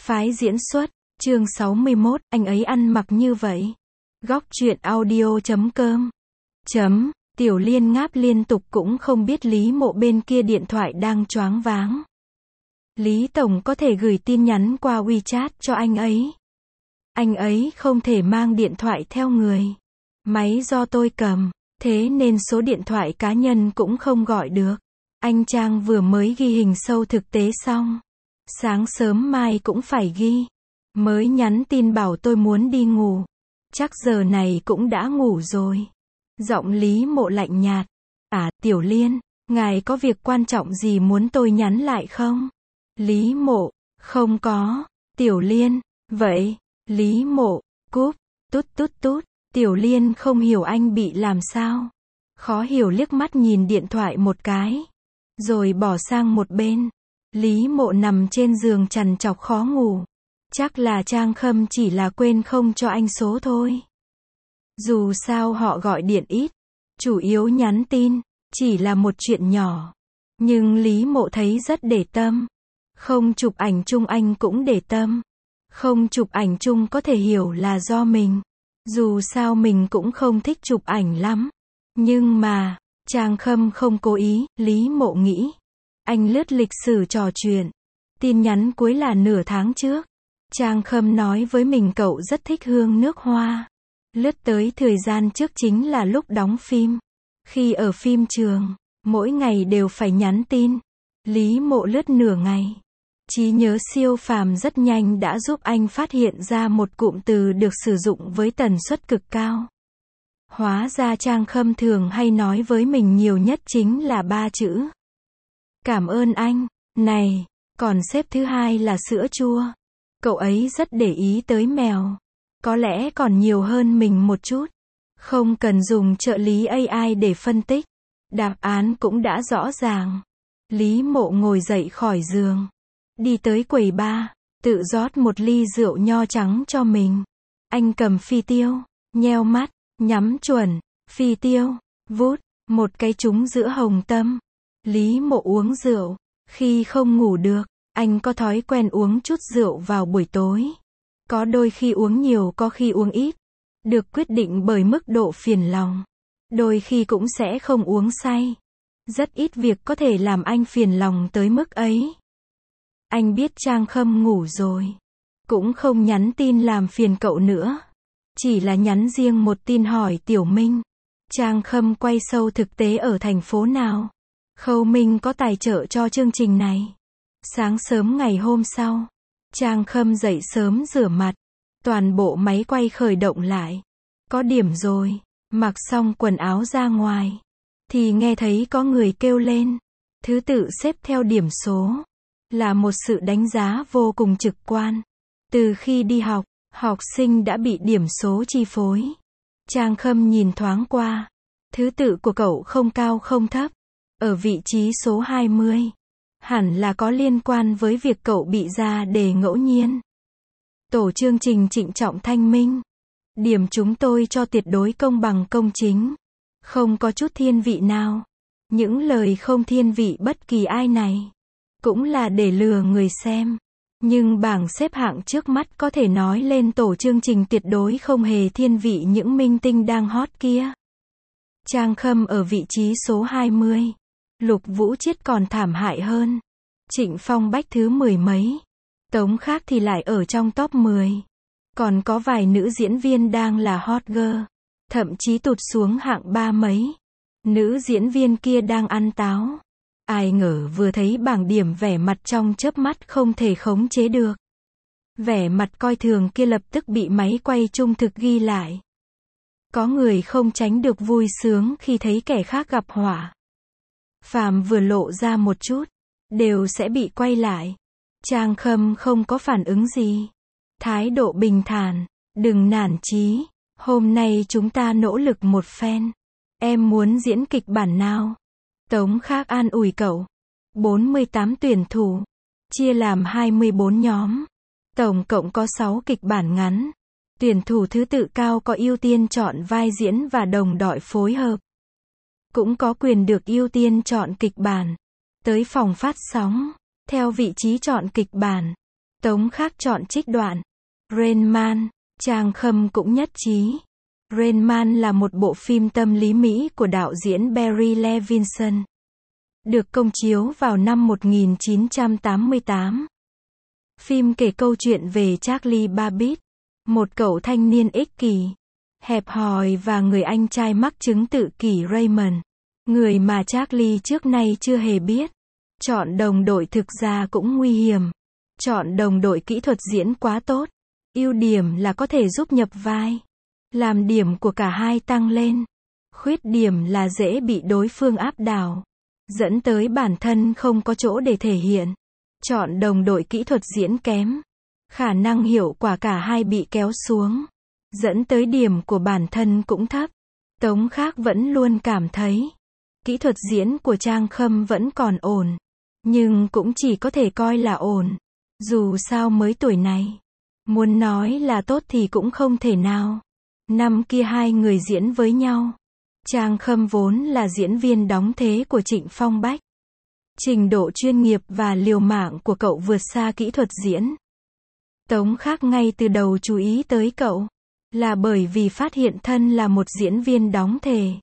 Phái diễn xuất, chương 61, anh ấy ăn mặc như vậy. Góc truyện audio.com. Tiểu Liên ngáp liên tục cũng không biết Lý Mộ bên kia điện thoại đang choáng váng. Lý Tổng có thể gửi tin nhắn qua WeChat cho anh ấy. Anh ấy không thể mang điện thoại theo người. Máy do tôi cầm, thế nên số điện thoại cá nhân cũng không gọi được. Anh Trang vừa mới ghi hình show thực tế xong. Sáng sớm mai cũng phải ghi. Mới nhắn tin bảo tôi muốn đi ngủ. Chắc giờ này cũng đã ngủ rồi. Giọng Lý Mộ lạnh nhạt. Tiểu Liên, ngài có việc quan trọng gì muốn tôi nhắn lại không? Lý Mộ, không có. Tiểu Liên, vậy. Lý Mộ, cúp. Tút. Tiểu Liên không hiểu anh bị làm sao. Khó hiểu liếc mắt nhìn điện thoại một cái. Rồi bỏ sang một bên. Lý Mộ nằm trên giường trằn trọc khó ngủ. Chắc là Trang Khâm chỉ là quên không cho anh số thôi. Dù sao họ gọi điện ít, chủ yếu nhắn tin, chỉ là một chuyện nhỏ. Nhưng Lý Mộ thấy rất để tâm. Không chụp ảnh chung anh cũng để tâm. Không chụp ảnh chung có thể hiểu là do mình. Dù sao mình cũng không thích chụp ảnh lắm. Nhưng mà, Trang Khâm không cố ý, Lý Mộ nghĩ. Anh lướt lịch sử trò chuyện. Tin nhắn cuối là nửa tháng trước. Trang Khâm nói với mình cậu rất thích hương nước hoa. Lướt tới thời gian trước chính là lúc đóng phim. Khi ở phim trường, mỗi ngày đều phải nhắn tin. Lý Mộ lướt nửa ngày. Trí nhớ siêu phàm rất nhanh đã giúp anh phát hiện ra một cụm từ được sử dụng với tần suất cực cao. Hóa ra Trang Khâm thường hay nói với mình nhiều nhất chính là 3 chữ. Cảm ơn anh. Này, còn xếp thứ hai là sữa chua. Cậu ấy rất để ý tới mèo. Có lẽ còn nhiều hơn mình một chút. Không cần dùng trợ lý AI để phân tích. Đáp án cũng đã rõ ràng. Lý Mộ ngồi dậy khỏi giường. Đi tới quầy bar. Tự rót một ly rượu nho trắng cho mình. Anh cầm phi tiêu. Nheo mắt. Nhắm chuẩn. Phi tiêu. Vút. Một cái trúng giữa hồng tâm. Lý Mộ uống rượu. Khi không ngủ được, anh có thói quen uống chút rượu vào buổi tối. Có đôi khi uống nhiều, có khi uống ít. Được quyết định bởi mức độ phiền lòng. Đôi khi cũng sẽ không uống say. Rất ít việc có thể làm anh phiền lòng tới mức ấy. Anh biết Trang Khâm ngủ rồi. Cũng không nhắn tin làm phiền cậu nữa. Chỉ là nhắn riêng một tin hỏi Tiểu Minh. Trang Khâm quay show thực tế ở thành phố nào? Khâu Minh có tài trợ cho chương trình này. Sáng sớm ngày hôm sau, Trang Khâm dậy sớm rửa mặt. Toàn bộ máy quay khởi động lại. Có điểm rồi. Mặc xong quần áo ra ngoài. Thì nghe thấy có người kêu lên. Thứ tự xếp theo điểm số. Là một sự đánh giá vô cùng trực quan. Từ khi đi học, học sinh đã bị điểm số chi phối. Trang Khâm nhìn thoáng qua. Thứ tự của cậu không cao không thấp. Ở vị trí số 20. Hẳn là có liên quan với việc cậu bị ra đề ngẫu nhiên. Tổ chương trình trịnh trọng thanh minh. Điểm chúng tôi cho tuyệt đối công bằng công chính. Không có chút thiên vị nào. Những lời không thiên vị bất kỳ ai này. Cũng là để lừa người xem. Nhưng bảng xếp hạng trước mắt có thể nói lên tổ chương trình tuyệt đối không hề thiên vị những minh tinh đang hot kia. Trang Khâm ở vị trí số 20. Lục Vũ Chiết còn thảm hại hơn. Trịnh Phong Bách thứ 10 mấy. Tống Khác thì lại ở trong top 10. Còn có vài nữ diễn viên đang là hot girl. Thậm chí tụt xuống hạng 3 mấy. Nữ diễn viên kia đang ăn táo. Ai ngờ vừa thấy bảng điểm vẻ mặt trong chớp mắt không thể khống chế được. Vẻ mặt coi thường kia lập tức bị máy quay trung thực ghi lại. Có người không tránh được vui sướng khi thấy kẻ khác gặp họa. Phàm vừa lộ ra một chút, đều sẽ bị quay lại. Trang Khâm không có phản ứng gì. Thái độ bình thản, đừng nản chí. Hôm nay chúng ta nỗ lực một phen. Em muốn diễn kịch bản nào? Tống Khác an ủi cậu. 48 tuyển thủ. Chia làm 24 nhóm. Tổng cộng có 6 kịch bản ngắn. Tuyển thủ thứ tự cao có ưu tiên chọn vai diễn và đồng đội phối hợp. Cũng có quyền được ưu tiên chọn kịch bản. Tới phòng phát sóng. Theo vị trí chọn kịch bản. Tống Khác chọn trích đoạn. Rain Man, Trang Khâm cũng nhất trí. Rain Man là một bộ phim tâm lý Mỹ của đạo diễn Barry Levinson. Được công chiếu vào năm 1988. Phim kể câu chuyện về Charlie Babbitt, một cậu thanh niên ích kỷ, hẹp hòi và người anh trai mắc chứng tự kỷ Raymond, người mà Charlie trước nay chưa hề biết. Chọn đồng đội thực ra cũng nguy hiểm. Chọn đồng đội kỹ thuật diễn quá tốt. Ưu điểm là có thể giúp nhập vai, làm điểm của cả hai tăng lên. Khuyết điểm là dễ bị đối phương áp đảo, dẫn tới bản thân không có chỗ để thể hiện. Chọn đồng đội kỹ thuật diễn kém, khả năng hiệu quả cả hai bị kéo xuống, dẫn tới điểm của bản thân cũng thấp. Tống Khác vẫn luôn cảm thấy kỹ thuật diễn của Trang Khâm vẫn còn ổn, nhưng cũng chỉ có thể coi là ổn. Dù sao mới tuổi này, muốn nói là tốt thì cũng không thể nào. Năm kia hai người diễn với nhau. Trang Khâm vốn là diễn viên đóng thế của Trịnh Phong Bách. Trình độ chuyên nghiệp và liều mạng của cậu vượt xa kỹ thuật diễn. Tống Khác ngay từ đầu chú ý tới cậu, là bởi vì phát hiện thân là một diễn viên đóng thể.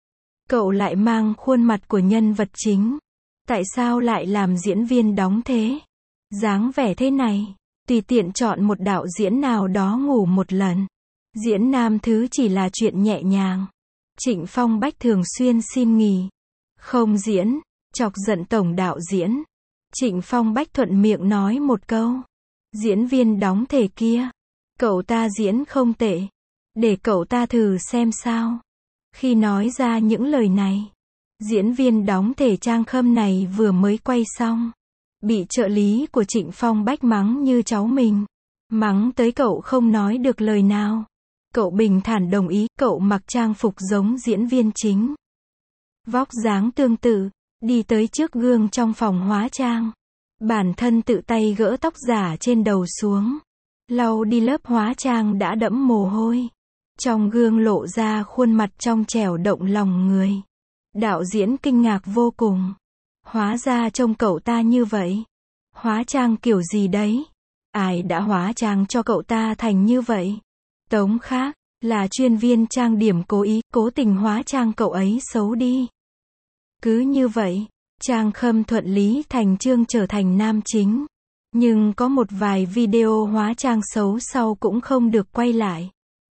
Cậu lại mang khuôn mặt của nhân vật chính. Tại sao lại làm diễn viên đóng thế? Dáng vẻ thế này, tùy tiện chọn một đạo diễn nào đó ngủ một lần. Diễn nam thứ chỉ là chuyện nhẹ nhàng. Trịnh Phong Bách thường xuyên xin nghỉ, không diễn, chọc giận tổng đạo diễn. Trịnh Phong Bách thuận miệng nói một câu: diễn viên đóng thể kia, cậu ta diễn không tệ, để cậu ta thử xem sao. Khi nói ra những lời này, diễn viên đóng thể Trang Khâm này vừa mới quay xong, bị trợ lý của Trịnh Phong Bách mắng như cháu mình. Mắng tới cậu không nói được lời nào. Cậu bình thản đồng ý, cậu mặc trang phục giống diễn viên chính. Vóc dáng tương tự, đi tới trước gương trong phòng hóa trang. Bản thân tự tay gỡ tóc giả trên đầu xuống, lau đi lớp hóa trang đã đẫm mồ hôi. Trong gương lộ ra khuôn mặt trong trẻo động lòng người. Đạo diễn kinh ngạc vô cùng. Hóa ra trông cậu ta như vậy. Hóa trang kiểu gì đấy? Ai đã hóa trang cho cậu ta thành như vậy? Tống Khác, là chuyên viên trang điểm cố ý, cố tình hóa trang cậu ấy xấu đi. Cứ như vậy, Trang Khâm thuận lý thành chương trở thành nam chính. Nhưng có một vài video hóa trang xấu sau cũng không được quay lại.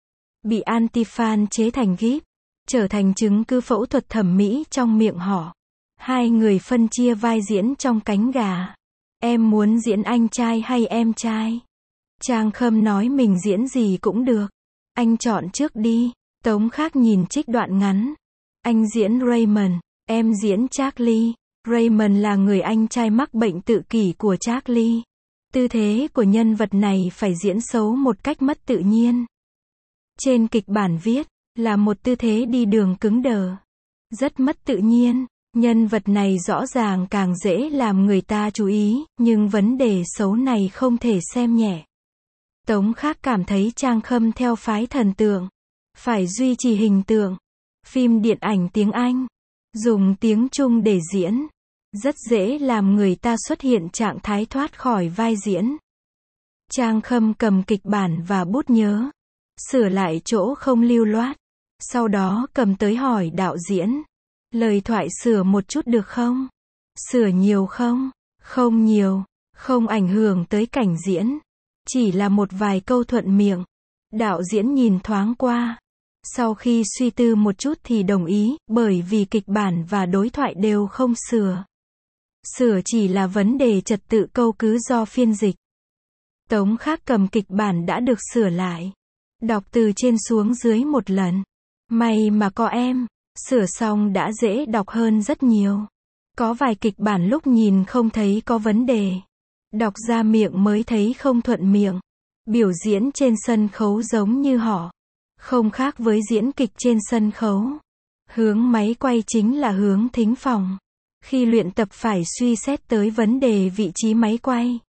Bị anti-fan chế thành gif, trở thành chứng cứ phẫu thuật thẩm mỹ trong miệng họ. Hai người phân chia vai diễn trong Cánh Gà. Em muốn diễn anh trai hay em trai? Trang Khâm nói mình diễn gì cũng được. Anh chọn trước đi. Tống Khác nhìn trích đoạn ngắn. Anh diễn Raymond, em diễn Charlie. Raymond là người anh trai mắc bệnh tự kỷ của Charlie. Tư thế của nhân vật này phải diễn xấu một cách mất tự nhiên. Trên kịch bản viết, là một tư thế đi đường cứng đờ. Rất mất tự nhiên. Nhân vật này rõ ràng càng dễ làm người ta chú ý, nhưng vấn đề xấu này không thể xem nhẹ. Tống Khác cảm thấy Trang Khâm theo phái thần tượng, phải duy trì hình tượng. Phim điện ảnh tiếng Anh, dùng tiếng Trung để diễn, rất dễ làm người ta xuất hiện trạng thái thoát khỏi vai diễn. Trang Khâm cầm kịch bản và bút nhớ, sửa lại chỗ không lưu loát, sau đó cầm tới hỏi đạo diễn. Lời thoại sửa một chút được không? Sửa nhiều không? Không nhiều, không ảnh hưởng tới cảnh diễn. Chỉ là một vài câu thuận miệng. Đạo diễn nhìn thoáng qua. Sau khi suy tư một chút thì đồng ý, bởi vì kịch bản và đối thoại đều không sửa. Sửa chỉ là vấn đề trật tự câu cứ do phiên dịch. Tống Khác cầm kịch bản đã được sửa lại. Đọc từ trên xuống dưới một lần. May mà có em. Sửa xong đã dễ đọc hơn rất nhiều. Có vài kịch bản lúc nhìn không thấy có vấn đề. Đọc ra miệng mới thấy không thuận miệng. Biểu diễn trên sân khấu giống như họ. Không khác với diễn kịch trên sân khấu. Hướng máy quay chính là hướng thính phòng. Khi luyện tập phải suy xét tới vấn đề vị trí máy quay.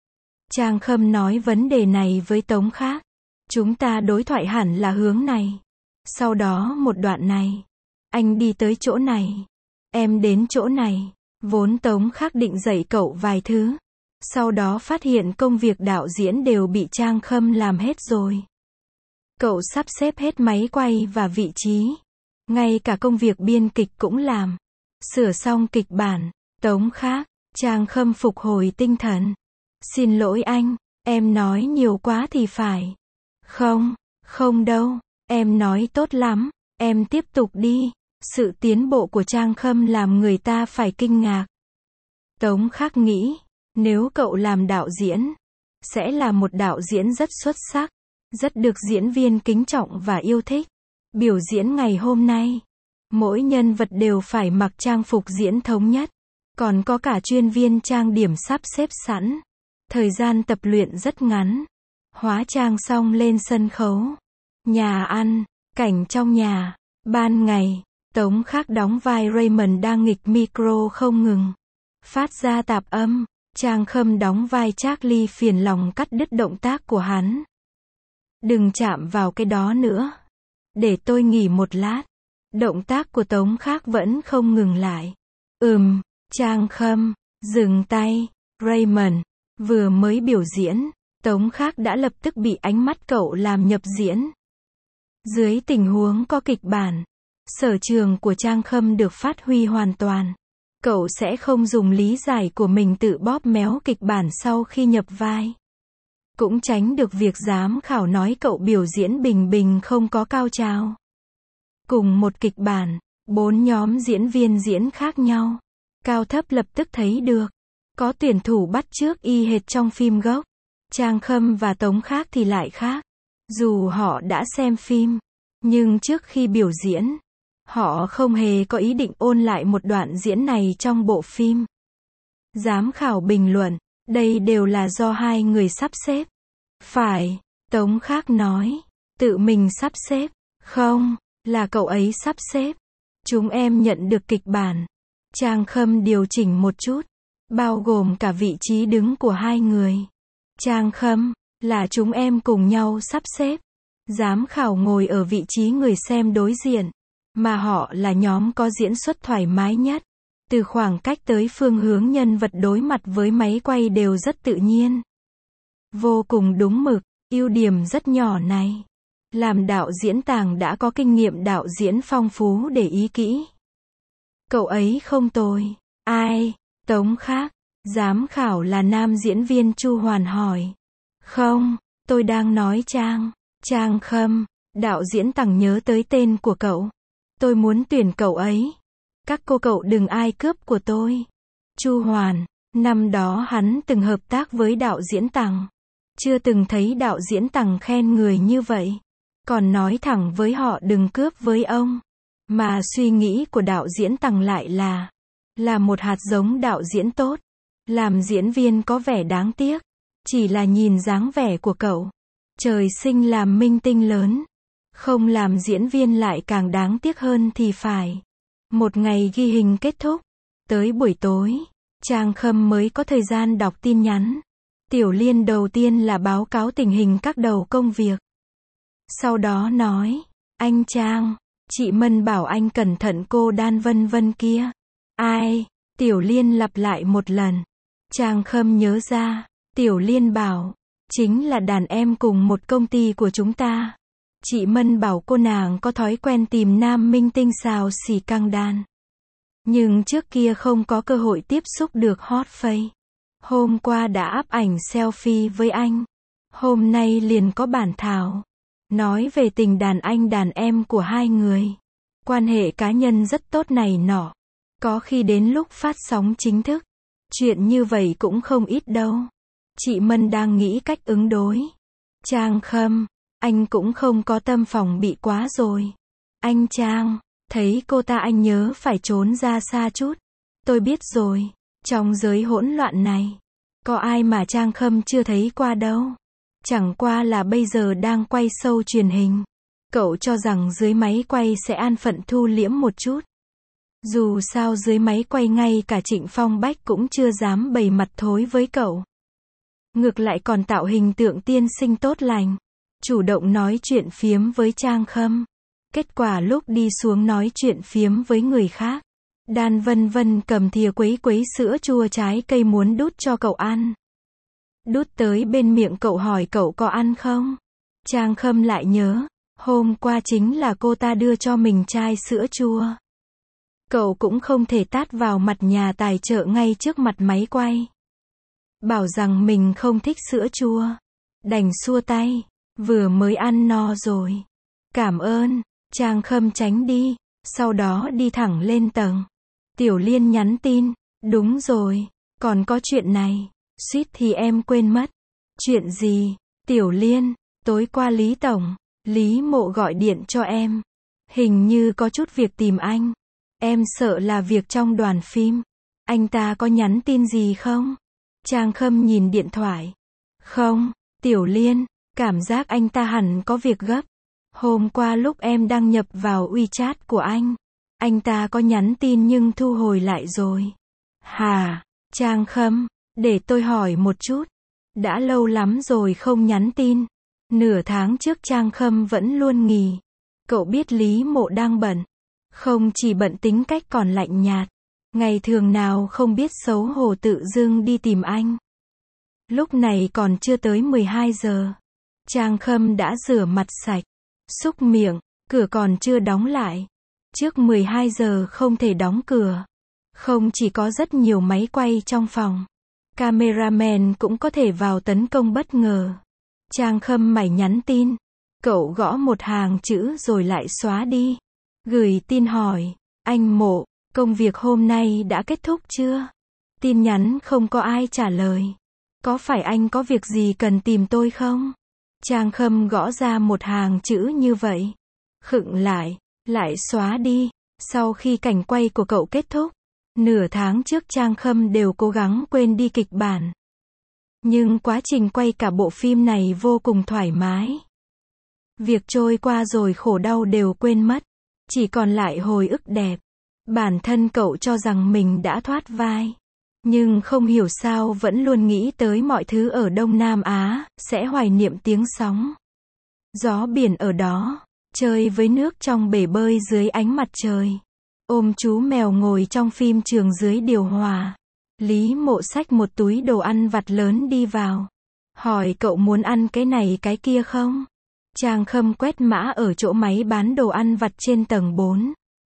Trang Khâm nói vấn đề này với Tống Khác. Chúng ta đối thoại hẳn là hướng này. Sau đó một đoạn này. Anh đi tới chỗ này. Em đến chỗ này. Vốn Tống Khác định dạy cậu vài thứ. Sau đó phát hiện công việc đạo diễn đều bị Trang Khâm làm hết rồi. Cậu sắp xếp hết máy quay và vị trí. Ngay cả công việc biên kịch cũng làm. Sửa xong kịch bản. Tống Khác. Trang Khâm phục hồi tinh thần. Xin lỗi anh, em nói nhiều quá thì phải. Không, không đâu, em nói tốt lắm, em tiếp tục đi. Sự tiến bộ của Trang Khâm làm người ta phải kinh ngạc. Tống Khác nghĩ, nếu cậu làm đạo diễn, sẽ là một đạo diễn rất xuất sắc, rất được diễn viên kính trọng và yêu thích. Biểu diễn ngày hôm nay, mỗi nhân vật đều phải mặc trang phục diễn thống nhất, còn có cả chuyên viên trang điểm sắp xếp sẵn. Thời gian tập luyện rất ngắn. Hóa trang xong lên sân khấu. Nhà ăn, cảnh trong nhà. Ban ngày, Tống Khác đóng vai Raymond đang nghịch micro không ngừng phát ra tạp âm. Trang Khâm đóng vai Charlie phiền lòng cắt đứt động tác của hắn. Đừng chạm vào cái đó nữa. Để tôi nghỉ một lát. Động tác của Tống Khác vẫn không ngừng lại. Trang Khâm, dừng tay. Raymond, vừa mới biểu diễn, Tống Khác đã lập tức bị ánh mắt cậu làm nhập diễn. Dưới tình huống có kịch bản, sở trường của Trang Khâm được phát huy hoàn toàn. Cậu sẽ không dùng lý giải của mình tự bóp méo kịch bản sau khi nhập vai. Cũng tránh được việc giám khảo nói cậu biểu diễn bình bình không có cao trào. Cùng một kịch bản, 4 nhóm diễn viên diễn khác nhau. Cao thấp lập tức thấy được. Có tuyển thủ bắt chước y hệt trong phim gốc. Trang Khâm và Tống Khác thì lại khác. Dù họ đã xem phim, nhưng trước khi biểu diễn, họ không hề có ý định ôn lại một đoạn diễn này trong bộ phim. Giám khảo bình luận, đây đều là do hai người sắp xếp. Phải, Tống Khác nói, tự mình sắp xếp. Không, là cậu ấy sắp xếp. Chúng em nhận được kịch bản. Trang Khâm điều chỉnh một chút, bao gồm cả vị trí đứng của hai người. Trang Khâm, là chúng em cùng nhau sắp xếp. Giám khảo ngồi ở vị trí người xem đối diện, mà họ là nhóm có diễn xuất thoải mái nhất. Từ khoảng cách tới phương hướng nhân vật đối mặt với máy quay đều rất tự nhiên. Vô cùng đúng mực, ưu điểm rất nhỏ này. Làm đạo diễn Tàng đã có kinh nghiệm đạo diễn phong phú để ý kỹ. Cậu ấy không tồi. Ai? Tống Khác. Giám khảo là nam diễn viên Chu Hoàn hỏi. Không, tôi đang nói Trang Khâm. Đạo diễn Tằng nhớ tới tên của cậu. Tôi muốn tuyển cậu ấy. Các cô cậu đừng ai cướp của tôi. Chu Hoàn. Năm đó hắn từng hợp tác với đạo diễn Tằng. Chưa từng thấy đạo diễn Tằng khen người như vậy. Còn nói thẳng với họ đừng cướp với ông. Mà suy nghĩ của đạo diễn Tằng lại là một hạt giống đạo diễn tốt. Làm diễn viên có vẻ đáng tiếc. Chỉ là nhìn dáng vẻ của cậu. Trời sinh làm minh tinh lớn. Không làm diễn viên lại càng đáng tiếc hơn thì phải. Một ngày ghi hình kết thúc. Tới buổi tối, Trang Khâm mới có thời gian đọc tin nhắn. Tiểu Liên đầu tiên là báo cáo tình hình các đầu công việc. Sau đó nói, anh Trang, chị Mân bảo anh cẩn thận cô Đan vân vân kia. Ai? Tiểu Liên lặp lại một lần. Trang Khâm nhớ ra, Tiểu Liên bảo, chính là đàn em cùng một công ty của chúng ta. Chị Mân bảo cô nàng có thói quen tìm nam minh tinh xào xỉ căng đan. Nhưng trước kia không có cơ hội tiếp xúc được hot face. Hôm qua đã up ảnh selfie với anh. Hôm nay liền có bản thảo. Nói về tình đàn anh đàn em của hai người. Quan hệ cá nhân rất tốt này nọ. Có khi đến lúc phát sóng chính thức. Chuyện như vậy cũng không ít đâu. Chị Mân đang nghĩ cách ứng đối. Trang Khâm, anh cũng không có tâm phòng bị quá rồi. Anh Trang, thấy cô ta anh nhớ phải trốn ra xa chút. Tôi biết rồi, trong giới hỗn loạn này, có ai mà Trang Khâm chưa thấy qua đâu. Chẳng qua là bây giờ đang quay show truyền hình. Cậu cho rằng dưới máy quay sẽ an phận thu liễm một chút. Dù sao dưới máy quay ngay cả Trịnh Phong Bách cũng chưa dám bày mặt thối với cậu. Ngược lại còn tạo hình tượng tiên sinh tốt lành. Chủ động nói chuyện phiếm với Trang Khâm. Kết quả lúc đi xuống nói chuyện phiếm với người khác. Đan vân vân cầm thìa quấy quấy sữa chua trái cây muốn đút cho cậu ăn. Đút tới bên miệng cậu hỏi cậu có ăn không? Trang Khâm lại nhớ, hôm qua chính là cô ta đưa cho mình chai sữa chua. Cậu cũng không thể tát vào mặt nhà tài trợ ngay trước mặt máy quay. Bảo rằng mình không thích sữa chua. Đành xua tay, vừa mới ăn no rồi. Cảm ơn, Trang Khâm tránh đi, sau đó đi thẳng lên tầng. Tiểu Liên nhắn tin, đúng rồi, còn có chuyện này, suýt thì em quên mất. Chuyện gì? Tiểu Liên, tối qua Lý Tổng, Lý Mộ gọi điện cho em. Hình như có chút việc tìm anh. Em sợ là việc trong đoàn phim. Anh ta có nhắn tin gì không? Trang Khâm nhìn điện thoại. Không, Tiểu Liên, cảm giác anh ta hẳn có việc gấp. Hôm qua lúc em đăng nhập vào WeChat của anh ta có nhắn tin nhưng thu hồi lại rồi. Hả? Trang Khâm, để tôi hỏi một chút. Đã lâu lắm rồi không nhắn tin. Nửa tháng trước Trang Khâm vẫn luôn nghỉ. Cậu biết Lý Mộ đang bận. Không chỉ bận tính cách còn lạnh nhạt. Ngày thường nào không biết xấu hổ tự dưng đi tìm anh. Lúc này còn chưa tới 12 giờ. Trang Khâm đã rửa mặt sạch, xúc miệng, cửa còn chưa đóng lại. Trước 12 giờ không thể đóng cửa. Không chỉ có rất nhiều máy quay trong phòng. Cameraman cũng có thể vào tấn công bất ngờ. Trang Khâm mải nhắn tin. Cậu gõ một hàng chữ rồi lại xóa đi. Gửi tin hỏi, anh Mộ, công việc hôm nay đã kết thúc chưa? Tin nhắn không có ai trả lời. Có phải anh có việc gì cần tìm tôi không? Trang Khâm gõ ra một hàng chữ như vậy. Khựng lại xóa đi. Sau khi cảnh quay của cậu kết thúc, nửa tháng trước Trang Khâm đều cố gắng quên đi kịch bản. Nhưng quá trình quay cả bộ phim này vô cùng thoải mái. Việc trôi qua rồi khổ đau đều quên mất. Chỉ còn lại hồi ức đẹp. Bản thân cậu cho rằng mình đã thoát vai. Nhưng không hiểu sao vẫn luôn nghĩ tới mọi thứ ở Đông Nam Á, sẽ hoài niệm tiếng sóng. Gió biển ở đó, chơi với nước trong bể bơi dưới ánh mặt trời. Ôm chú mèo ngồi trong phim trường dưới điều hòa. Lý Mộ xách một túi đồ ăn vặt lớn đi vào. Hỏi cậu muốn ăn cái này cái kia không? Trang Khâm quét mã ở chỗ máy bán đồ ăn vặt trên tầng 4.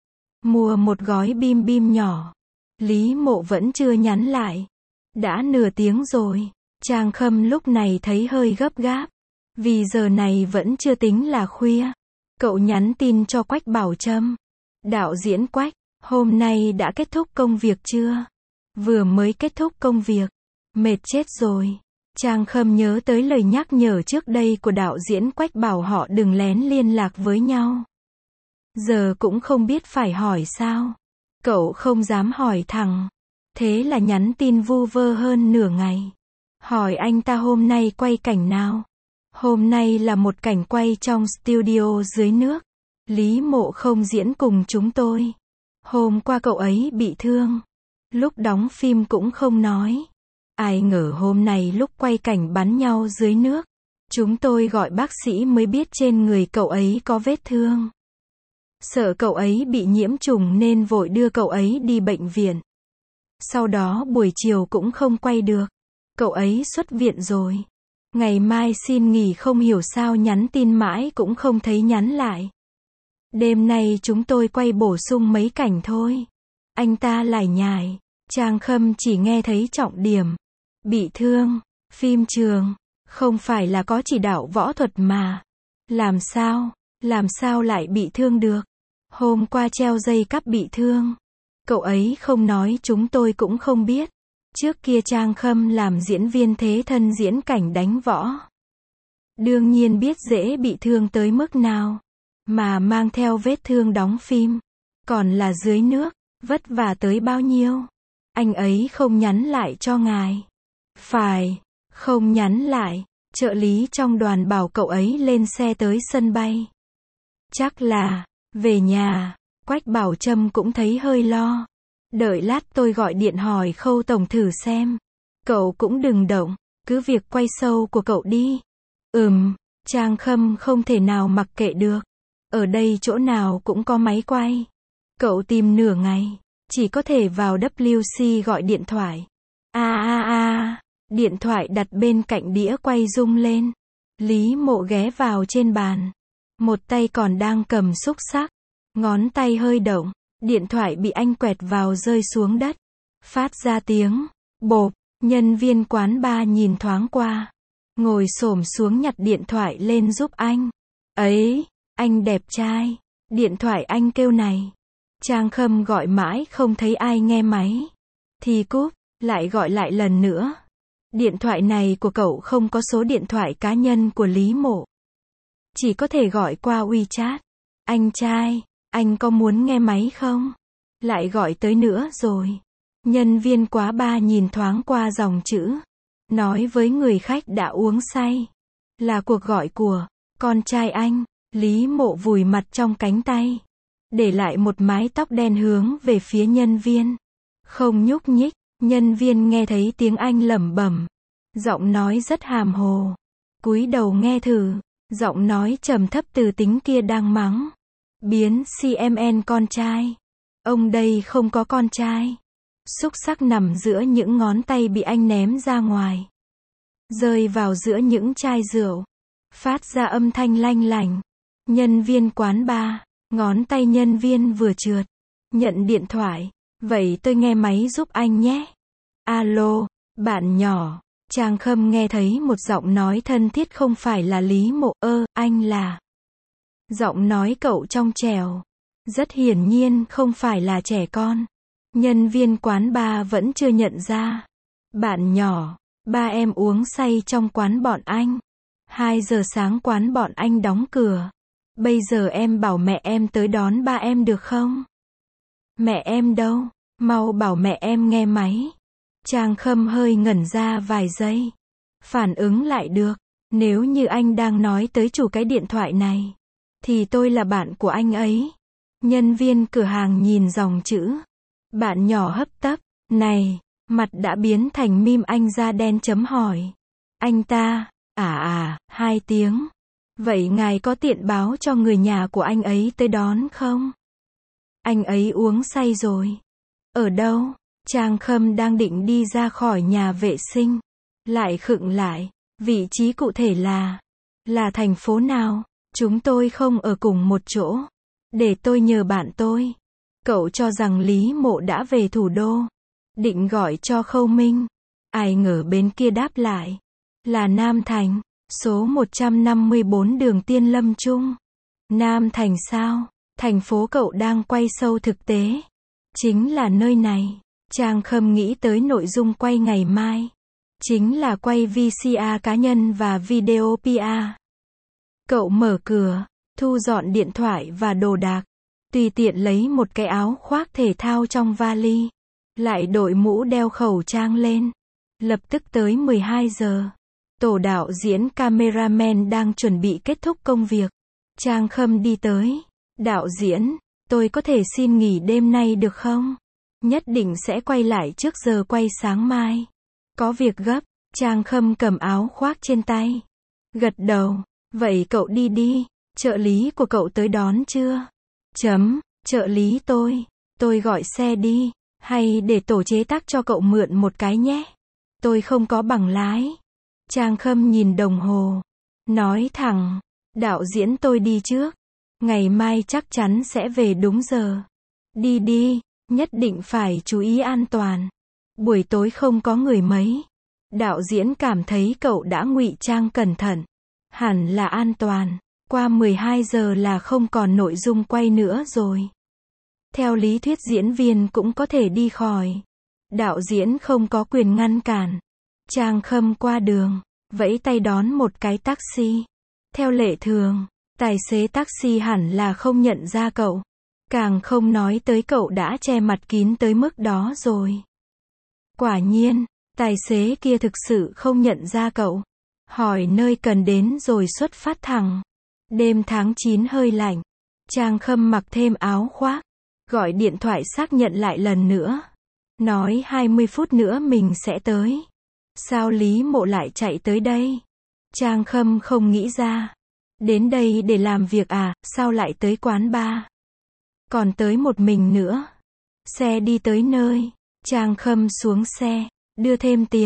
Mua một gói bim bim nhỏ. Lý Mộ vẫn chưa nhắn lại. Đã nửa tiếng rồi. Trang Khâm lúc này thấy hơi gấp gáp. Vì giờ này vẫn chưa tính là khuya. Cậu nhắn tin cho Quách Bảo Trâm. Đạo diễn Quách, hôm nay đã kết thúc công việc chưa? Vừa mới kết thúc công việc. Mệt chết rồi. Trang Khâm nhớ tới lời nhắc nhở trước đây của đạo diễn Quách bảo họ đừng lén liên lạc với nhau. Giờ cũng không biết phải hỏi sao. Cậu không dám hỏi thẳng. Thế là nhắn tin vu vơ hơn nửa ngày. Hỏi anh ta hôm nay quay cảnh nào? Hôm nay là một cảnh quay trong studio dưới nước. Lý Mộ không diễn cùng chúng tôi. Hôm qua cậu ấy bị thương. Lúc đóng phim cũng không nói. Ai ngờ hôm nay lúc quay cảnh bắn nhau dưới nước. Chúng tôi gọi bác sĩ mới biết trên người cậu ấy có vết thương. Sợ cậu ấy bị nhiễm trùng nên vội đưa cậu ấy đi bệnh viện. Sau đó buổi chiều cũng không quay được. Cậu ấy xuất viện rồi. Ngày mai xin nghỉ không hiểu sao nhắn tin mãi cũng không thấy nhắn lại. Đêm nay chúng tôi quay bổ sung mấy cảnh thôi. Anh ta lải nhải. Trang Khâm chỉ nghe thấy trọng điểm. Bị thương. Phim trường. Không phải là có chỉ đạo võ thuật mà. Làm sao lại bị thương được? Hôm qua treo dây cáp bị thương. Cậu ấy không nói chúng tôi cũng không biết. Trước kia Trang Khâm làm diễn viên thế thân diễn cảnh đánh võ. Đương nhiên biết dễ bị thương tới mức nào. Mà mang theo vết thương đóng phim. Còn là dưới nước. Vất vả tới bao nhiêu. Anh ấy không nhắn lại cho ngài. Phải. Không nhắn lại. Trợ lý trong đoàn bảo cậu ấy lên xe tới sân bay. Chắc là về nhà. Quách Bảo Trâm cũng thấy hơi lo. Đợi lát tôi gọi điện hỏi Khâu tổng thử xem. Cậu cũng đừng động. Cứ việc quay show của cậu đi. Trang Khâm không thể nào mặc kệ được. Ở đây chỗ nào cũng có máy quay. Cậu tìm nửa ngày. Chỉ có thể vào WC gọi điện thoại. Điện thoại đặt bên cạnh đĩa quay rung lên. Lý Mộ ghé vào trên bàn. Một tay còn đang cầm xúc xắc. Ngón tay hơi động. Điện thoại bị anh quẹt vào rơi xuống đất. Phát ra tiếng bộp. Nhân viên quán bar nhìn thoáng qua. Ngồi xổm xuống nhặt điện thoại lên giúp anh. Ấy, anh đẹp trai. Điện thoại anh kêu này. Trang Khâm gọi mãi không thấy ai nghe máy. Thì cúp, lại gọi lại lần nữa. Điện thoại này của cậu không có số điện thoại cá nhân của Lý Mộ. Chỉ có thể gọi qua WeChat. Anh trai, anh có muốn nghe máy không? Lại gọi tới nữa rồi. Nhân viên quá ba nhìn thoáng qua dòng chữ. Nói với người khách đã uống say. Là cuộc gọi của con trai anh. Lý Mộ vùi mặt trong cánh tay. Để lại một mái tóc đen hướng về phía nhân viên. Không nhúc nhích. Nhân viên nghe thấy tiếng anh lẩm bẩm. Giọng nói rất hàm hồ. Cúi đầu nghe thử. Giọng nói trầm thấp từ tính kia đang mắng. Biến CMN con trai. Ông đây không có con trai. Xúc xắc nằm giữa những ngón tay bị anh ném ra ngoài. Rơi vào giữa những chai rượu. Phát ra âm thanh lanh lảnh. Nhân viên quán bar. Ngón tay nhân viên vừa trượt. Nhận điện thoại. Vậy tôi nghe máy giúp anh nhé. Alo, bạn nhỏ. Trang Khâm nghe thấy một giọng nói thân thiết không phải là Lý Mộ. Anh là. Giọng nói cậu trong trẻo. Rất hiển nhiên không phải là trẻ con. Nhân viên quán bar vẫn chưa nhận ra. Bạn nhỏ, ba em uống say trong quán bọn anh. 2 giờ sáng quán bọn anh đóng cửa. Bây giờ em bảo mẹ em tới đón ba em được không? Mẹ em đâu? Mau bảo mẹ em nghe máy. Trang Khâm hơi ngẩn ra vài giây. Phản ứng lại được. Nếu như anh đang nói tới chủ cái điện thoại này. Thì tôi là bạn của anh ấy. Nhân viên cửa hàng nhìn dòng chữ. Bạn nhỏ hấp tấp. Này, mặt đã biến thành meme anh da đen chấm hỏi. Anh ta, 2 tiếng. Vậy ngài có tiện báo cho người nhà của anh ấy tới đón không? Anh ấy uống say rồi. Ở đâu? Trang Khâm đang định đi ra khỏi nhà vệ sinh. Lại khựng lại. Vị trí cụ thể là thành phố nào? Chúng tôi không ở cùng một chỗ. Để tôi nhờ bạn tôi. Cậu cho rằng Lý Mộ đã về thủ đô. Định gọi cho Khâu Minh. Ai ngờ bên kia đáp lại. Là Nam Thành. Số 154 đường Tiên Lâm Trung. Nam Thành sao? Thành phố cậu đang quay show thực tế. Chính là nơi này. Trang Khâm nghĩ tới nội dung quay ngày mai. Chính là quay VCR cá nhân và video PR. Cậu mở cửa, thu dọn điện thoại và đồ đạc. Tùy tiện lấy một cái áo khoác thể thao trong vali. Lại đội mũ đeo khẩu trang lên. Lập tức tới 12 giờ. Tổ đạo diễn cameraman đang chuẩn bị kết thúc công việc. Trang Khâm đi tới. Đạo diễn, tôi có thể xin nghỉ đêm nay được không? Nhất định sẽ quay lại trước giờ quay sáng mai. Có việc gấp. Trang Khâm cầm áo khoác trên tay. Gật đầu. Vậy cậu đi đi. Trợ lý của cậu tới đón chưa? Trợ lý tôi gọi xe đi. Hay để tổ chế tác cho cậu mượn một cái nhé. Tôi không có bằng lái. Trang Khâm nhìn đồng hồ. Nói thẳng. Đạo diễn tôi đi trước. Ngày mai chắc chắn sẽ về đúng giờ. Đi đi. Nhất định phải chú ý an toàn. Buổi tối không có người mấy. Đạo diễn cảm thấy cậu đã ngụy trang cẩn thận. Hẳn là an toàn. Qua 12 giờ là không còn nội dung quay nữa rồi. Theo lý thuyết diễn viên cũng có thể đi khỏi. Đạo diễn không có quyền ngăn cản. Trang Khâm qua đường, vẫy tay đón một cái taxi. Theo lệ thường, tài xế taxi hẳn là không nhận ra cậu. Càng không nói tới cậu đã che mặt kín tới mức đó rồi. Quả nhiên, tài xế kia thực sự không nhận ra cậu. Hỏi nơi cần đến rồi xuất phát thẳng. Đêm tháng 9 hơi lạnh. Trang Khâm mặc thêm áo khoác. Gọi điện thoại xác nhận lại lần nữa. Nói 20 phút nữa mình sẽ tới. Sao Lý Mộ lại chạy tới đây? Trang Khâm không nghĩ ra. Đến đây để làm việc à, sao lại tới quán bar? Còn tới một mình nữa. Xe đi tới nơi. Trang Khâm xuống xe. Đưa thêm tiền.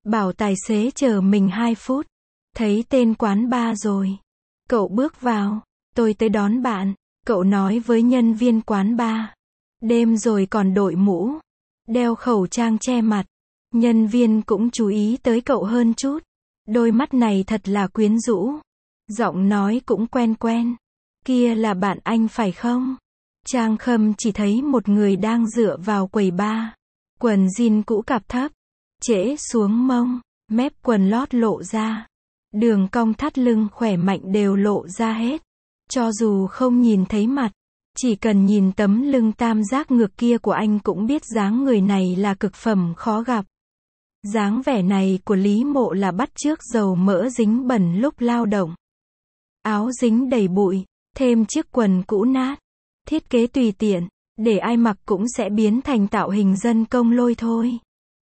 bảo tài xế chờ mình 2 phút. Thấy tên quán bar rồi. Cậu bước vào. Tôi tới đón bạn. Cậu nói với nhân viên quán bar. Đêm rồi còn đội mũ. Đeo khẩu trang che mặt. Nhân viên cũng chú ý tới cậu hơn chút. Đôi mắt này thật là quyến rũ. Giọng nói cũng quen quen. Kia là bạn anh phải không? Trang Khâm chỉ thấy một người đang dựa vào quầy bar. Quần jean cũ cạp thấp. Trễ xuống mông. Mép quần lót lộ ra. Đường cong thắt lưng khỏe mạnh đều lộ ra hết. Cho dù không nhìn thấy mặt. Chỉ cần nhìn tấm lưng tam giác ngược kia của anh cũng biết dáng người này là cực phẩm khó gặp. Dáng vẻ này của Lý Mộ là bắt chước dầu mỡ dính bẩn lúc lao động. Áo dính đầy bụi, thêm chiếc quần cũ nát. Thiết kế tùy tiện, để ai mặc cũng sẽ biến thành tạo hình dân công lôi thôi.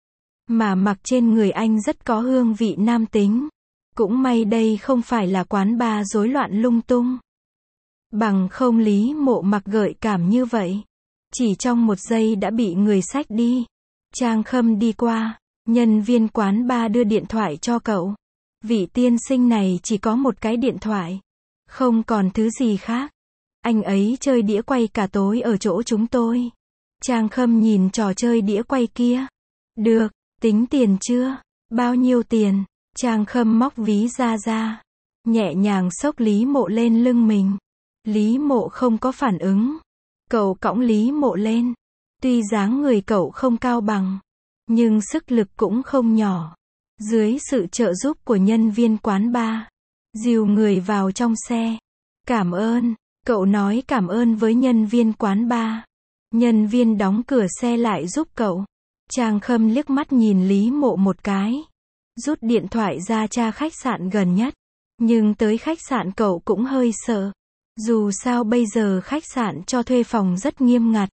Mà mặc trên người anh rất có hương vị nam tính. Cũng may đây không phải là quán bar rối loạn lung tung. Bằng không Lý Mộ mặc gợi cảm như vậy. Chỉ trong 1 giây đã bị người xách đi. Trang Khâm đi qua. Nhân viên quán bar đưa điện thoại cho cậu. Vị tiên sinh này chỉ có một cái điện thoại. Không còn thứ gì khác. Anh ấy chơi đĩa quay cả tối ở chỗ chúng tôi. Trang Khâm nhìn trò chơi đĩa quay kia. Được, tính tiền chưa? Bao nhiêu tiền? Trang Khâm móc ví ra. Nhẹ nhàng xốc Lý Mộ lên lưng mình. Lý Mộ không có phản ứng. Cậu cõng Lý Mộ lên. Tuy dáng người cậu không cao bằng. Nhưng sức lực cũng không nhỏ. Dưới sự trợ giúp của nhân viên quán bar. Dìu người vào trong xe. Cảm ơn. Cậu nói cảm ơn với nhân viên quán bar. Nhân viên đóng cửa xe lại giúp cậu. Trang Khâm liếc mắt nhìn Lý Mộ một cái. Rút điện thoại ra tra khách sạn gần nhất. Nhưng tới khách sạn cậu cũng hơi sợ. Dù sao bây giờ khách sạn cho thuê phòng rất nghiêm ngặt.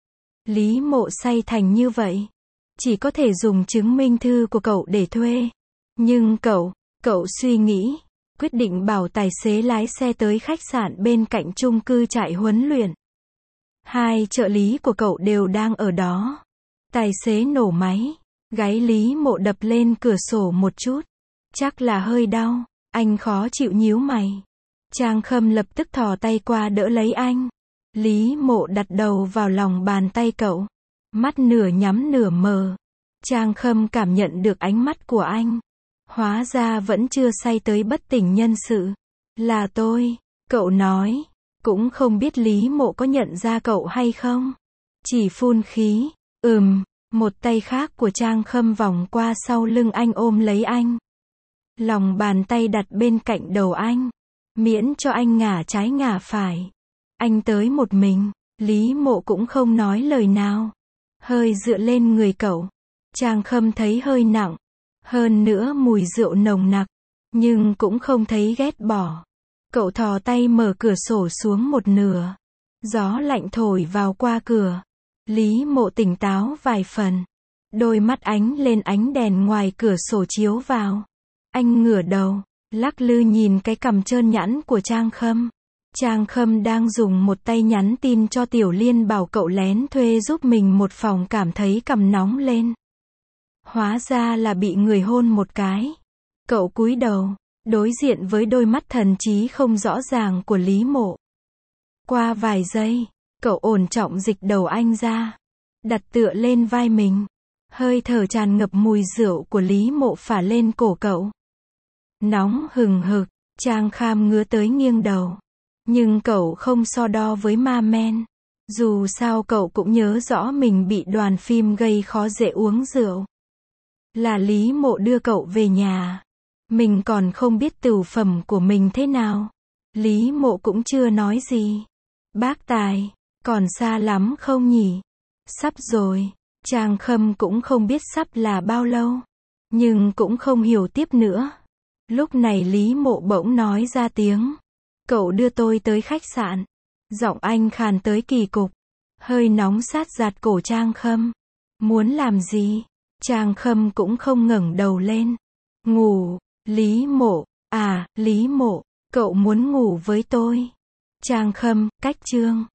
Lý Mộ say thành như vậy. Chỉ có thể dùng chứng minh thư của cậu để thuê. Nhưng cậu suy nghĩ. Quyết định bảo tài xế lái xe tới khách sạn bên cạnh chung cư trại huấn luyện. 2 trợ lý của cậu đều đang ở đó. Tài xế nổ máy. Gáy Lý Mộ đập lên cửa sổ một chút. Chắc là hơi đau. Anh khó chịu nhíu mày. Trang Khâm lập tức thò tay qua đỡ lấy anh. Lý Mộ đặt đầu vào lòng bàn tay cậu. Mắt nửa nhắm nửa mờ. Trang Khâm cảm nhận được ánh mắt của anh. Hóa ra vẫn chưa say tới bất tỉnh nhân sự. Là tôi, cậu nói. Cũng không biết Lý Mộ có nhận ra cậu hay không. Chỉ phun khí. Một tay khác của Trang Khâm vòng qua sau lưng anh ôm lấy anh. Lòng bàn tay đặt bên cạnh đầu anh. Miễn cho anh ngả trái ngả phải. Anh tới một mình. Lý Mộ cũng không nói lời nào. Hơi dựa lên người cậu. Trang Khâm thấy hơi nặng. Hơn nữa mùi rượu nồng nặc. Nhưng cũng không thấy ghét bỏ. Cậu thò tay mở cửa sổ xuống một nửa. Gió lạnh thổi vào qua cửa. Lý Mộ tỉnh táo vài phần. Đôi mắt ánh lên ánh đèn ngoài cửa sổ chiếu vào. Anh ngửa đầu. Lắc lư nhìn cái cằm trơn nhẵn của Trang Khâm. Trang Khâm đang dùng một tay nhắn tin cho Tiểu Liên bảo cậu lén thuê giúp mình một phòng, cảm thấy cằm nóng lên. Hóa ra là bị người hôn một cái. Cậu cúi đầu, đối diện với đôi mắt thần trí không rõ ràng của Lý Mộ. Qua vài giây, cậu ổn trọng dịch đầu anh ra. Đặt tựa lên vai mình. Hơi thở tràn ngập mùi rượu của Lý Mộ phả lên cổ cậu. Nóng hừng hực, Trang Kham ngứa tới nghiêng đầu. Nhưng cậu không so đo với ma men. Dù sao cậu cũng nhớ rõ mình bị đoàn phim gây khó dễ uống rượu. Là Lý Mộ đưa cậu về nhà. Mình còn không biết tửu phẩm của mình thế nào. Lý Mộ cũng chưa nói gì. Bác Tài, còn xa lắm không nhỉ? Sắp rồi. Trang Khâm cũng không biết sắp là bao lâu. Nhưng cũng không hiểu tiếp nữa. Lúc này Lý Mộ bỗng nói ra tiếng. Cậu đưa tôi tới khách sạn. Giọng anh khàn tới kỳ cục. Hơi nóng sát giạt cổ Trang Khâm. Muốn làm gì? Trang Khâm cũng không ngẩng đầu lên. Ngủ. Lý Mộ. À, Lý Mộ, cậu muốn ngủ với tôi. Trang Khâm, cách chương.